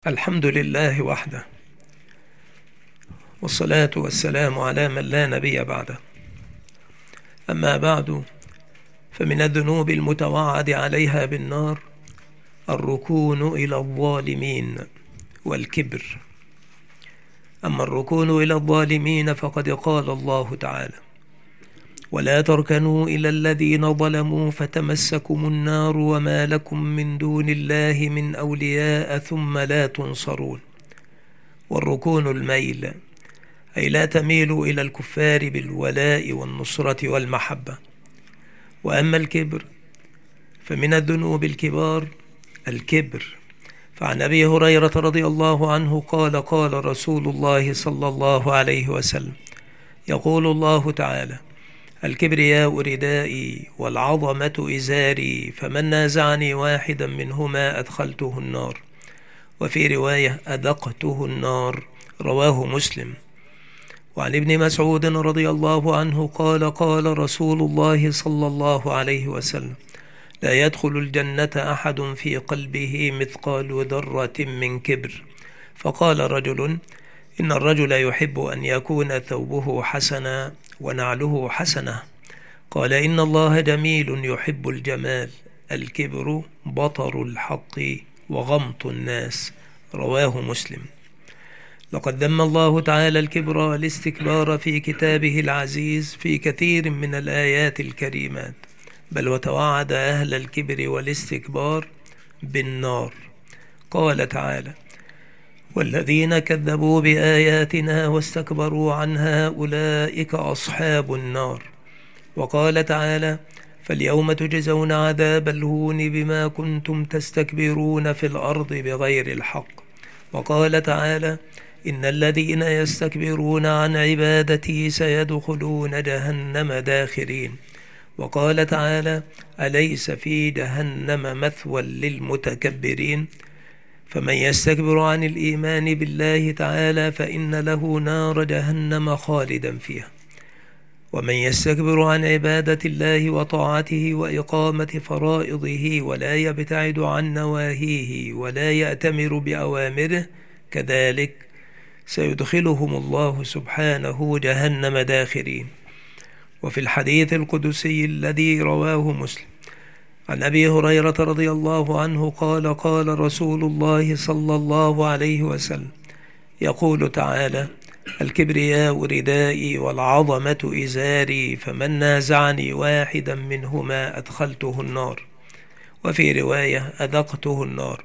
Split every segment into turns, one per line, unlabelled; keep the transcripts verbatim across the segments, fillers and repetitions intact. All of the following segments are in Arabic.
الحمد لله وحده، والصلاة والسلام على من لا نبي بعده. أما بعد، فمن الذنوب المتوعد عليها بالنار الركون إلى الظالمين والكبر. أما الركون إلى الظالمين فقد قال الله تعالى: ولا تركنوا إلى الذين ظلموا فتمسكم النار وما لكم من دون الله من أولياء ثم لا تنصرون. والركون الميل، أي لا تميلوا إلى الكفار بالولاء والنصرة والمحبة. وأما الكبر فمن الذنوب الكبار الكبر. فعن أبي هريرة رضي الله عنه قال: قال رسول الله صلى الله عليه وسلم: يقول الله تعالى: الكبرياء ردائي والعظمة إزاري، فمن نازعني واحدا منهما أدخلته النار. وفي رواية: أذقته النار. رواه مسلم. وعن ابن مسعود رضي الله عنه قال: قال رسول الله صلى الله عليه وسلم: لا يدخل الجنة أحد في قلبه مثقال ذرة من كبر. فقال رجل: إن الرجل يحب أن يكون ثوبه حسنا ونعله حسنة. قال: إن الله جميل يحب الجمال. الكبر بطر الحق وغمط الناس. رواه مسلم. لقد ذم الله تعالى الكبر والاستكبار في كتابه العزيز في كثير من الآيات الكريمات، بل وتوعد أهل الكبر والاستكبار بالنار. قال تعالى: والذين كذبوا بآياتنا واستكبروا عنها أولئك أصحاب النار. وقال تعالى: فاليوم تجزون عذاب الهون بما كنتم تستكبرون في الأرض بغير الحق. وقال تعالى: إن الذين يستكبرون عن عبادتي سيدخلون جهنم داخرين. وقال تعالى: أليس في جهنم مثوى للمتكبرين. فمن يستكبر عن الإيمان بالله تعالى فإن له نار جهنم خالدا فيها. ومن يستكبر عن عبادة الله وطاعته وإقامة فرائضه ولا يبتعد عن نواهيه ولا يأتمر بأوامره كذلك سيدخلهم الله سبحانه جهنم داخرين. وفي الحديث القدسي الذي رواه مسلم عن أبي هريرة رضي الله عنه قال: قال رسول الله صلى الله عليه وسلم: يقول تعالى: الكبرياء ردائي والعظمة إزاري، فمن نازعني واحدا منهما أدخلته النار. وفي رواية: أذقته النار.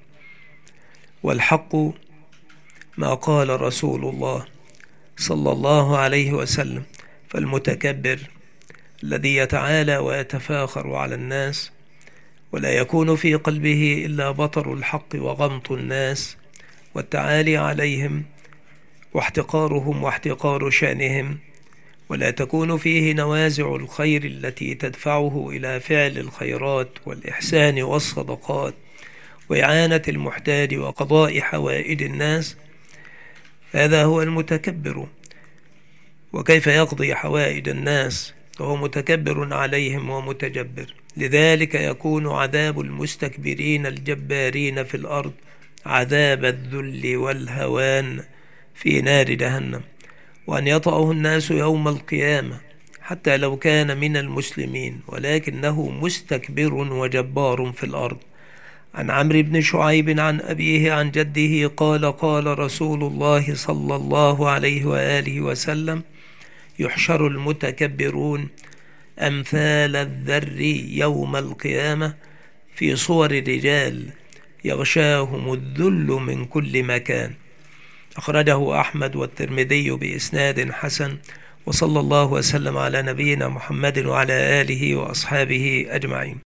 والحق ما قال رسول الله صلى الله عليه وسلم: فالمتكبر الذي يتعالى ويتفاخر على الناس ولا يكون في قلبه إلا بطر الحق وغمط الناس والتعالي عليهم واحتقارهم واحتقار شأنهم، ولا تكون فيه نوازع الخير التي تدفعه إلى فعل الخيرات والإحسان والصدقات وإعانة المحتاج وقضاء حوائج الناس. هذا هو المتكبر. وكيف يقضي حوائج الناس وهو متكبر عليهم ومتجبر؟ لذلك يكون عذاب المستكبرين الجبارين في الأرض عذاب الذل والهوان في نار جهنم، وأن يطأه الناس يوم القيامة حتى لو كان من المسلمين ولكنه مستكبر وجبار في الأرض. عن عمرو بن شعيب عن أبيه عن جده قال: قال رسول الله صلى الله عليه وآله وسلم: يحشر المتكبرون أمثال الذر يوم القيامة في صور الرجال يغشاهم الذل من كل مكان. أخرجه أحمد والترمذي بإسناد حسن. وصلى الله وسلم على نبينا محمد وعلى آله وأصحابه أجمعين.